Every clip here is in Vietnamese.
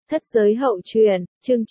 Thất giới hậu truyện, chương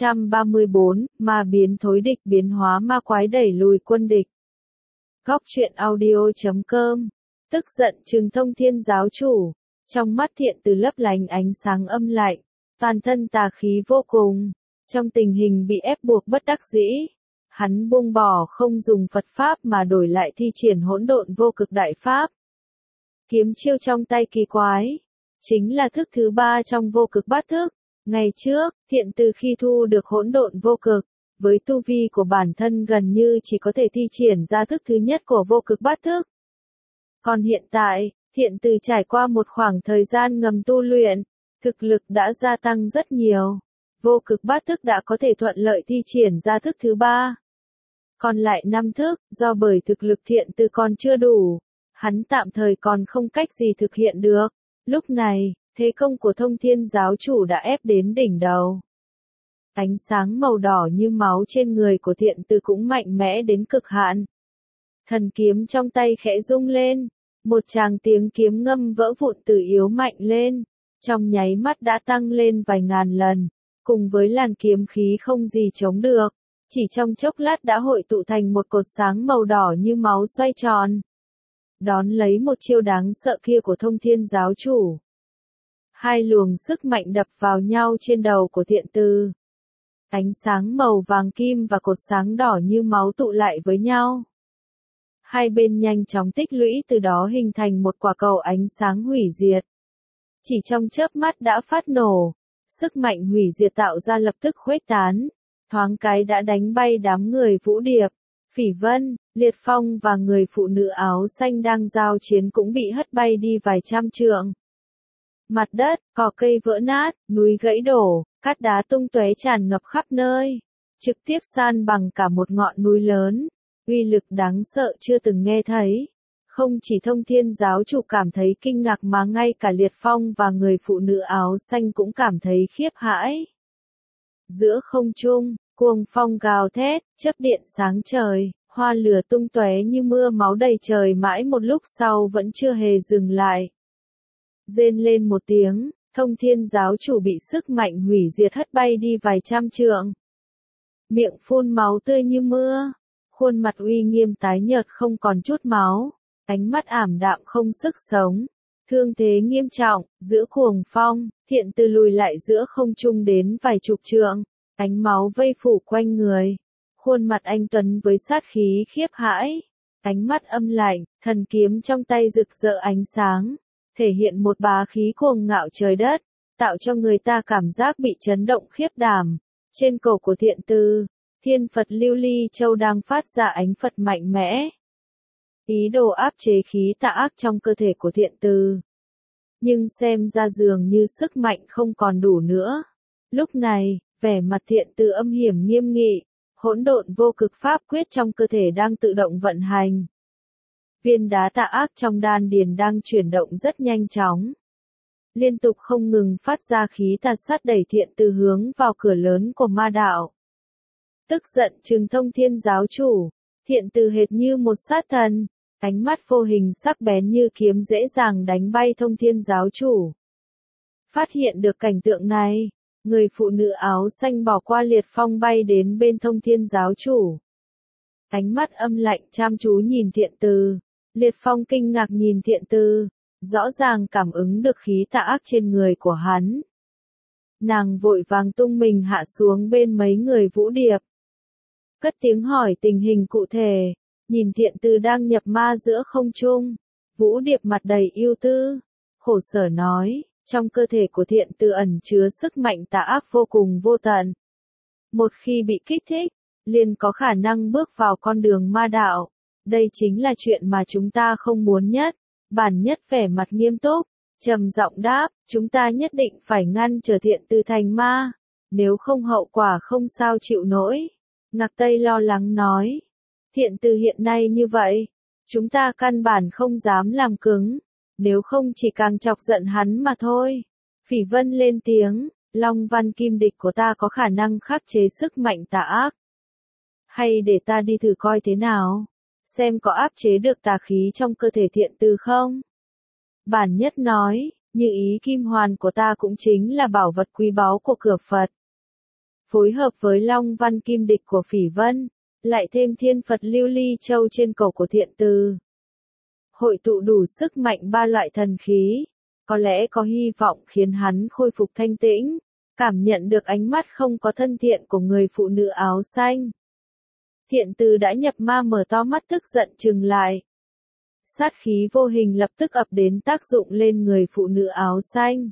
934, ma biến thối địch biến hóa ma quái đẩy lùi quân địch. Góc truyện audio.com. Tức giận trừng Thông Thiên giáo chủ. Trong mắt Thiện Từ lấp lánh ánh sáng âm lạnh, toàn thân tà khí vô cùng. Trong tình hình bị ép buộc bất đắc dĩ, hắn buông bỏ không dùng Phật pháp mà đổi lại thi triển hỗn độn vô cực đại pháp. Kiếm chiêu trong tay kỳ quái, chính là thức thứ 3 trong vô cực bát thức. Ngày trước, Thiện Từ khi thu được hỗn độn vô cực, với tu vi của bản thân gần như chỉ có thể thi triển ra thức thứ nhất của vô cực bát thức. Còn hiện tại, Thiện Từ trải qua một khoảng thời gian ngầm tu luyện, thực lực đã gia tăng rất nhiều. Vô cực bát thức đã có thể thuận lợi thi triển ra thức thứ 3. Còn lại 5 thức, do bởi thực lực Thiện Từ còn chưa đủ, hắn tạm thời còn không cách gì thực hiện được. Lúc này, thế công của Thông Thiên giáo chủ đã ép đến đỉnh đầu. Ánh sáng màu đỏ như máu trên người của Thiện Từ cũng mạnh mẽ đến cực hạn. Thần kiếm trong tay khẽ rung lên, một tràng tiếng kiếm ngâm vỡ vụn từ yếu mạnh lên, trong nháy mắt đã tăng lên vài ngàn lần, cùng với làn kiếm khí không gì chống được, chỉ trong chốc lát đã hội tụ thành một cột sáng màu đỏ như máu xoay tròn. Đón lấy một chiêu đáng sợ kia của Thông Thiên giáo chủ. Hai luồng sức mạnh đập vào nhau trên đầu của Thiện Từ. Ánh sáng màu vàng kim và cột sáng đỏ như máu tụ lại với nhau. Hai bên nhanh chóng tích lũy, từ đó hình thành một quả cầu ánh sáng hủy diệt. Chỉ trong chớp mắt đã phát nổ, sức mạnh hủy diệt tạo ra lập tức khuếch tán, thoáng cái đã đánh bay đám người Vũ Điệp, Phỉ Vân, Liệt Phong và người phụ nữ áo xanh đang giao chiến cũng bị hất bay đi vài trăm trượng. Mặt đất, cỏ cây vỡ nát, núi gãy đổ, cát đá tung tóe tràn ngập khắp nơi, trực tiếp san bằng cả một ngọn núi lớn, uy lực đáng sợ chưa từng nghe thấy. Không chỉ Thông Thiên giáo chủ cảm thấy kinh ngạc mà ngay cả Liệt Phong và người phụ nữ áo xanh cũng cảm thấy khiếp hãi. Giữa không trung, cuồng phong gào thét, chớp điện sáng trời, hoa lửa tung tóe như mưa máu đầy trời, mãi một lúc sau vẫn chưa hề dừng lại. Rên lên một tiếng, Thông Thiên giáo chủ bị sức mạnh hủy diệt hất bay đi vài trăm trượng. Miệng phun máu tươi như mưa, khuôn mặt uy nghiêm tái nhợt không còn chút máu, ánh mắt ảm đạm không sức sống, thương thế nghiêm trọng. Giữa cuồng phong, Thiện Từ lùi lại giữa không trung đến vài chục trượng, ánh máu vây phủ quanh người, khuôn mặt anh tuấn với sát khí khiếp hãi, ánh mắt âm lạnh, thần kiếm trong tay rực rỡ ánh sáng, thể hiện một bá khí cuồng ngạo trời đất, tạo cho người ta cảm giác bị chấn động khiếp đảm. Trên cổ của Thiện Từ, Thiên Phật Lưu Ly Châu đang phát ra ánh Phật mạnh mẽ, ý đồ áp chế khí tà ác trong cơ thể của Thiện Từ. Nhưng xem ra dường như sức mạnh không còn đủ nữa. Lúc này, vẻ mặt Thiện Từ âm hiểm nghiêm nghị, hỗn độn vô cực pháp quyết trong cơ thể đang tự động vận hành. Viên đá tà ác trong đan điền đang chuyển động rất nhanh chóng, liên tục không ngừng phát ra khí tà sát đẩy Thiện Từ hướng vào cửa lớn của ma đạo. Tức giận trừng Thông Thiên giáo chủ, Thiện Từ hệt như một sát thần, ánh mắt vô hình sắc bén như kiếm dễ dàng đánh bay Thông Thiên giáo chủ. Phát hiện được cảnh tượng này, người phụ nữ áo xanh bỏ qua Liệt Phong bay đến bên Thông Thiên giáo chủ. Ánh mắt âm lạnh chăm chú nhìn Thiện Từ, Liệt Phong kinh ngạc nhìn Thiện Từ, rõ ràng cảm ứng được khí tà ác trên người của hắn. Nàng vội vàng tung mình hạ xuống bên mấy người Vũ Điệp, cất tiếng hỏi tình hình cụ thể. Nhìn Thiện Từ đang nhập ma giữa không trung, Vũ Điệp mặt đầy ưu tư, khổ sở nói, trong cơ thể của Thiện Từ ẩn chứa sức mạnh tà ác vô cùng vô tận. Một khi bị kích thích, liền có khả năng bước vào con đường ma đạo. Đây chính là chuyện mà chúng ta không muốn nhất. Bản Nhất vẻ mặt nghiêm túc, trầm giọng đáp, chúng ta nhất định phải ngăn trở Thiện Từ thành ma, nếu không hậu quả không sao chịu nổi. Ngạc Tây lo lắng nói, Thiện Từ hiện nay như vậy, chúng ta căn bản không dám làm cứng, nếu không chỉ càng chọc giận hắn mà thôi. Phỉ Vân lên tiếng, Long Văn Kim Địch của ta có khả năng khắc chế sức mạnh tà ác. Hay để ta đi thử coi thế nào, xem có áp chế được tà khí trong cơ thể Thiện Từ không? Bản Nhất nói, Như ý kim hoàn của ta cũng chính là bảo vật quý báu của cửa Phật. Phối hợp với Long Văn Kim Địch của Phỉ Vân, lại thêm Thiên Phật Lưu Ly Châu trên cổ của Thiện Từ. Hội tụ đủ sức mạnh ba loại thần khí, có lẽ có hy vọng khiến hắn khôi phục thanh tĩnh, cảm nhận được ánh mắt không có thân thiện của người phụ nữ áo xanh. Thiện Từ đã nhập ma mở to mắt tức giận trừng lại. Sát khí vô hình lập tức ập đến tác dụng lên người phụ nữ áo xanh.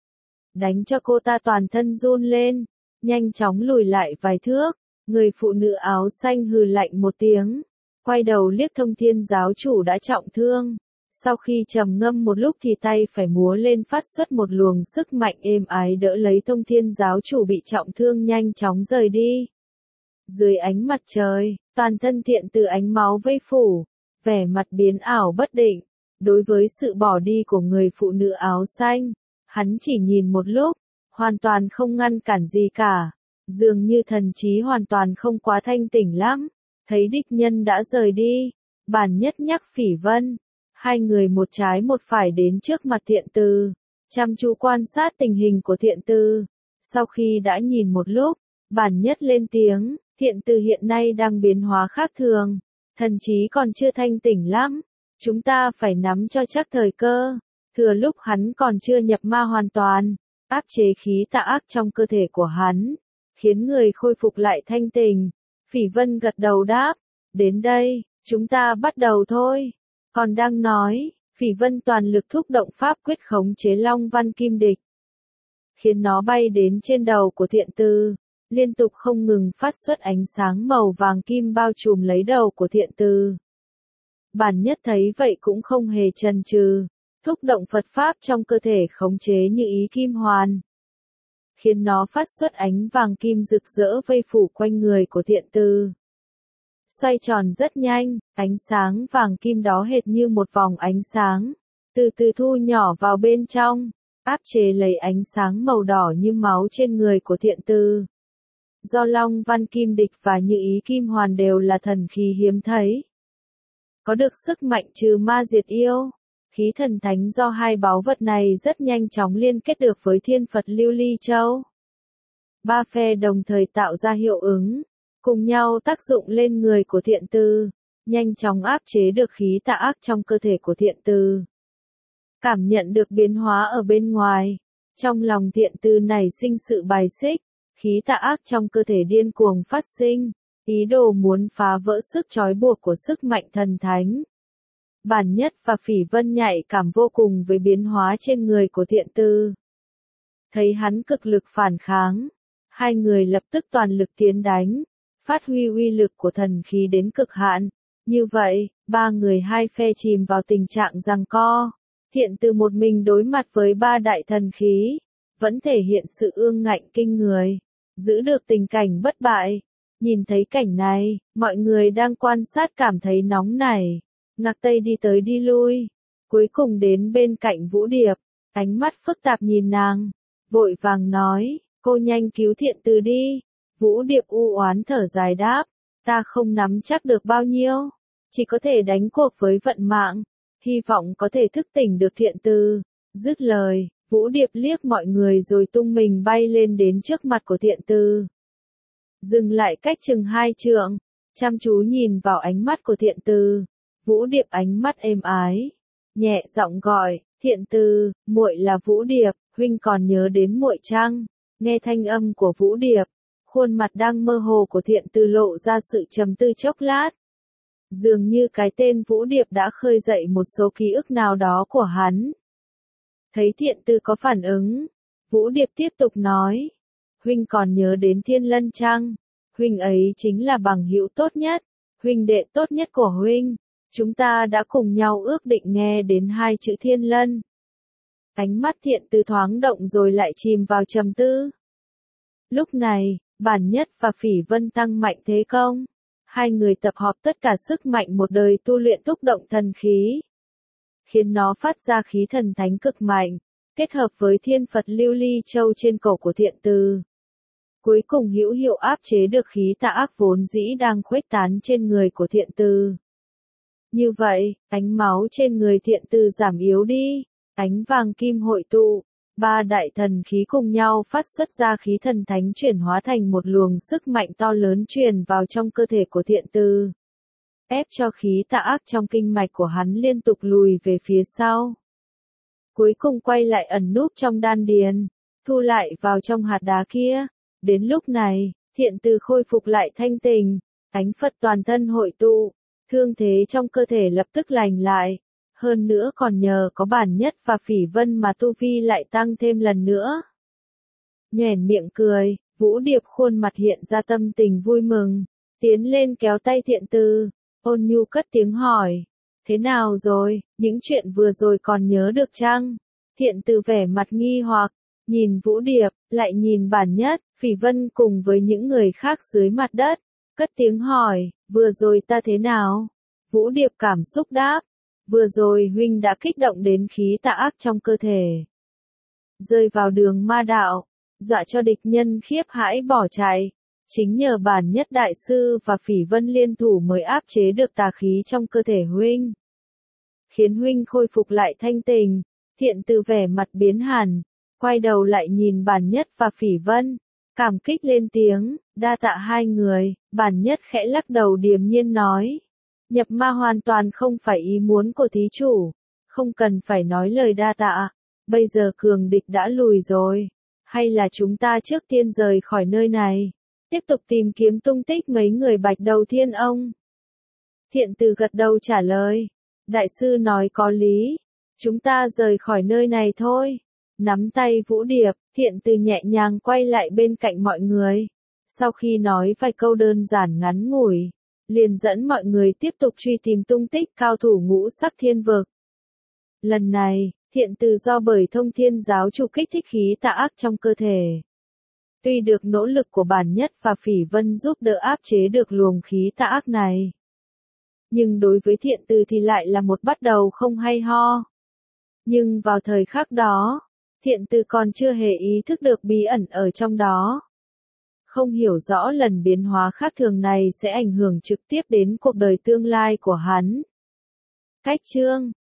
Đánh cho cô ta toàn thân run lên, nhanh chóng lùi lại vài thước, người phụ nữ áo xanh hừ lạnh một tiếng, quay đầu liếc Thông Thiên giáo chủ đã trọng thương. Sau khi trầm ngâm một lúc thì tay phải múa lên phát xuất một luồng sức mạnh êm ái đỡ lấy Thông Thiên giáo chủ bị trọng thương nhanh chóng rời đi. Dưới ánh mặt trời, toàn thân Thiện Từ ánh máu vây phủ, vẻ mặt biến ảo bất định. Đối với sự bỏ đi của người phụ nữ áo xanh, hắn chỉ nhìn một lúc, hoàn toàn không ngăn cản gì cả. Dường như thần trí hoàn toàn không quá thanh tỉnh lắm. Thấy địch nhân đã rời đi, Bản Nhất nhắc Phỉ Vân. Hai người một trái một phải đến trước mặt Thiện Từ, chăm chú quan sát tình hình của Thiện Từ. Sau khi đã nhìn một lúc, Bản Nhất lên tiếng, Thiện Từ hiện nay đang biến hóa khác thường, thần trí còn chưa thanh tỉnh lắm. Chúng ta phải nắm cho chắc thời cơ, thừa lúc hắn còn chưa nhập ma hoàn toàn, áp chế khí tà ác trong cơ thể của hắn, khiến người khôi phục lại thanh tỉnh. Phỉ Vân gật đầu đáp, đến đây, chúng ta bắt đầu thôi. Còn đang nói, Phỉ Vân toàn lực thúc động pháp quyết khống chế Long Văn Kim Địch, khiến nó bay đến trên đầu của Thiện Từ, liên tục không ngừng phát xuất ánh sáng màu vàng kim bao trùm lấy đầu của Thiện Từ. Bản Nhất thấy vậy cũng không hề chần chừ, thúc động Phật pháp trong cơ thể khống chế như ý kim hoàn, khiến nó phát xuất ánh vàng kim rực rỡ vây phủ quanh người của Thiện Từ. Xoay tròn rất nhanh, ánh sáng vàng kim đó hệt như một vòng ánh sáng, từ từ thu nhỏ vào bên trong, áp chế lấy ánh sáng màu đỏ như máu trên người của Thiện Từ. Do Long Văn Kim Địch và Như Ý Kim Hoàn đều là thần khí hiếm thấy, có được sức mạnh trừ ma diệt yêu, khí thần thánh do hai báu vật này rất nhanh chóng liên kết được với Thiên Phật Lưu Ly Châu. Ba phe đồng thời tạo ra hiệu ứng, cùng nhau tác dụng lên người của Thiện Từ, nhanh chóng áp chế được khí tà ác trong cơ thể của Thiện Từ. Cảm nhận được biến hóa ở bên ngoài, trong lòng Thiện Từ nảy sinh sự bài xích, khí tà ác trong cơ thể điên cuồng phát sinh, ý đồ muốn phá vỡ sức trói buộc của sức mạnh thần thánh. Bản Nhất và Phỉ Vân nhạy cảm vô cùng với biến hóa trên người của Thiện Từ. Thấy hắn cực lực phản kháng, hai người lập tức toàn lực tiến đánh, phát huy uy lực của thần khí đến cực hạn. Như vậy, ba người hai phe chìm vào tình trạng giằng co. Thiện Từ một mình đối mặt với ba đại thần khí, vẫn thể hiện sự ương ngạnh kinh người, giữ được tình cảnh bất bại. Nhìn thấy cảnh này, mọi người đang quan sát cảm thấy nóng nảy. Ngạc Tây đi tới đi lui, cuối cùng đến bên cạnh Vũ Điệp, ánh mắt phức tạp nhìn nàng, vội vàng nói, cô nhanh cứu Thiện Từ đi. Vũ Điệp u oán thở dài đáp, ta không nắm chắc được bao nhiêu, chỉ có thể đánh cuộc với vận mạng, hy vọng có thể thức tỉnh được Thiện Từ. Dứt lời, Vũ Điệp liếc mọi người rồi tung mình bay lên đến trước mặt của Thiện Từ. Dừng lại cách chừng 2 trượng, chăm chú nhìn vào ánh mắt của Thiện Từ. Vũ Điệp ánh mắt êm ái, nhẹ giọng gọi, Thiện Từ, muội là Vũ Điệp, huynh còn nhớ đến muội chăng? Nghe thanh âm của Vũ Điệp, khuôn mặt đang mơ hồ của Thiện Từ lộ ra sự trầm tư chốc lát. Dường như cái tên Vũ Điệp đã khơi dậy một số ký ức nào đó của hắn. Thấy Thiện Từ có phản ứng, Vũ Điệp tiếp tục nói, huynh còn nhớ đến Thiên Lân chăng? Huynh ấy chính là bằng hữu tốt nhất, huynh đệ tốt nhất của huynh. Chúng ta đã cùng nhau ước định nghe đến 2 chữ Thiên Lân. Ánh mắt Thiện Từ thoáng động rồi lại chìm vào trầm tư. Lúc này, Bản Nhất và Phỉ Vân tăng mạnh thế công. Hai người tập hợp tất cả sức mạnh một đời tu luyện thúc động thần khí, khiến nó phát ra khí thần thánh cực mạnh, kết hợp với Thiên Phật Lưu Ly Châu trên cổ của Thiện Từ. Cuối cùng hữu hiệu áp chế được khí tà ác vốn dĩ đang khuếch tán trên người của Thiện Từ. Như vậy, ánh máu trên người Thiện Từ giảm yếu đi, Ánh vàng kim hội tụ, ba đại thần khí cùng nhau phát xuất ra khí thần thánh chuyển hóa thành một luồng sức mạnh to lớn truyền vào trong cơ thể của Thiện Từ, ép cho khí tà ác trong kinh mạch của hắn liên tục lùi về phía sau. Cuối cùng quay lại ẩn núp trong đan điền, thu lại vào trong hạt đá kia. Đến lúc này, Thiện Từ khôi phục lại thanh tình, ánh Phật toàn thân hội tụ, thương thế trong cơ thể lập tức lành lại. Hơn nữa còn nhờ có Bản Nhất và Phỉ Vân mà tu vi lại tăng thêm lần nữa. Nhoẻn miệng cười, Vũ Điệp khuôn mặt hiện ra tâm tình vui mừng, tiến lên kéo tay Thiện Từ, ôn nhu cất tiếng hỏi. Thế nào rồi, những chuyện vừa rồi còn nhớ được chăng? Thiện Từ vẻ mặt nghi hoặc, nhìn Vũ Điệp, lại nhìn Bản Nhất, Phỉ Vân cùng với những người khác dưới mặt đất, cất tiếng hỏi, vừa rồi ta thế nào? Vũ Điệp cảm xúc đáp, vừa rồi huynh đã kích động đến khí tà ác trong cơ thể, rơi vào đường ma đạo, dọa cho địch nhân khiếp hãi bỏ chạy. Chính nhờ Bản Nhất đại sư và Phỉ Vân liên thủ mới áp chế được tà khí trong cơ thể huynh, khiến huynh khôi phục lại thanh tình. Thiện Từ vẻ mặt biến hẳn, quay đầu lại nhìn Bản Nhất và Phỉ Vân, cảm kích lên tiếng, đa tạ hai người. Bản Nhất khẽ lắc đầu điềm nhiên nói, nhập ma hoàn toàn không phải ý muốn của thí chủ, không cần phải nói lời đa tạ, bây giờ cường địch đã lùi rồi, hay là chúng ta trước tiên rời khỏi nơi này, tiếp tục tìm kiếm tung tích mấy người Bạch Đầu Thiên Ông. Thiện Từ gật đầu trả lời, đại sư nói có lý, chúng ta rời khỏi nơi này thôi. Nắm tay Vũ Điệp, Thiện Từ nhẹ nhàng quay lại bên cạnh mọi người. Sau khi nói vài câu đơn giản ngắn ngủi, liền dẫn mọi người tiếp tục truy tìm tung tích cao thủ ngũ sắc thiên vực. Lần này, Thiện Từ do bởi Thông Thiên giáo chủ kích thích khí tà ác trong cơ thể. Tuy được nỗ lực của Bản Nhất và Phỉ Vân giúp đỡ áp chế được luồng khí tà ác này, nhưng đối với Thiện Từ thì lại là một bắt đầu không hay ho. Nhưng vào thời khắc đó, Thiện Từ còn chưa hề ý thức được bí ẩn ở trong đó. Không hiểu rõ lần biến hóa khác thường này sẽ ảnh hưởng trực tiếp đến cuộc đời tương lai của hắn. Cách chương